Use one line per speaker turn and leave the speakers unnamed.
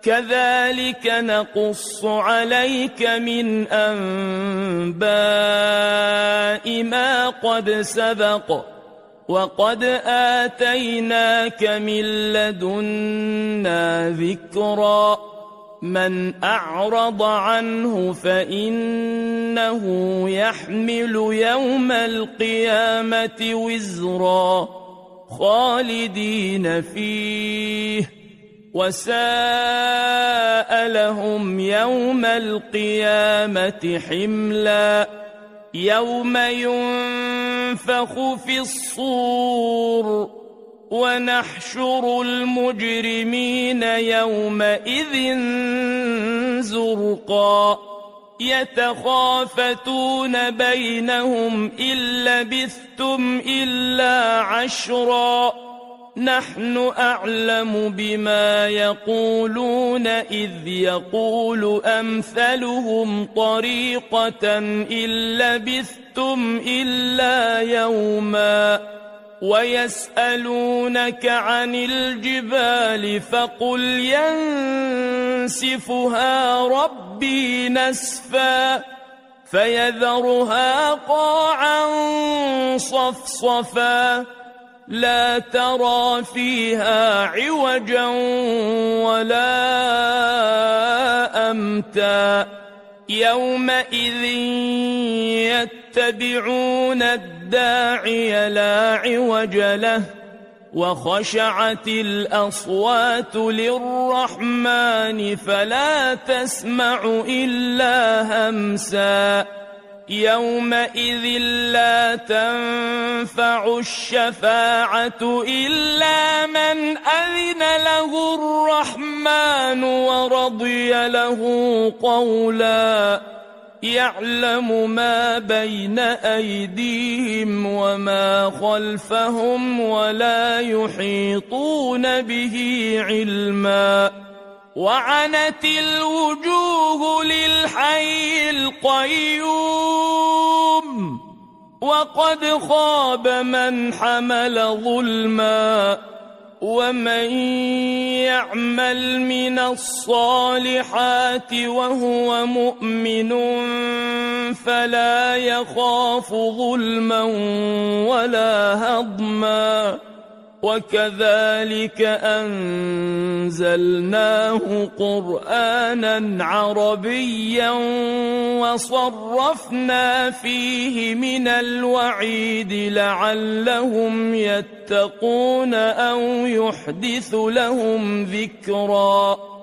كذلك نقص عليك من أنباء ما قد سبق وقد آتيناك من لدنا ذكرا من أعرض عنه فإنه يحمل يوم القيامة وزرا خالدين فيه وساء لهم يوم القيامة حملا يوم ينفخ في الصور ونحشر المجرمين يومئذ زرقا يتخافتون بينهم إن لبثتم إلا عشرا نحن أعلم بما يقولون إذ يقول أمثلهم طريقة إن لبثتم إلا يوما ويسألونك عن الجبال فقل ينسفها ربي نسفا فيذرها قاعا صفصفا لا ترى فيها عوجا ولا أمتا يومئذ يتبعون الداعي لا عوج له وخشعت الأصوات للرحمن فلا تسمع إلا همسا يومئذ لا تنفع الشفاعة إلا من أذن له الرحمن ورضي له قولا يعلم ما بين أيديهم وما خلفهم ولا يحيطون به علما وعنت الوجوه للحي القيوم وقد خاب من حمل ظلما ومن يعمل من الصالحات وهو مؤمن فلا يخاف ظلما ولا هضما وكذلك أنزلناه قرآنا عربيا وصرفنا فيه من الوعيد لعلهم يتقون أو يحدث لهم ذكرا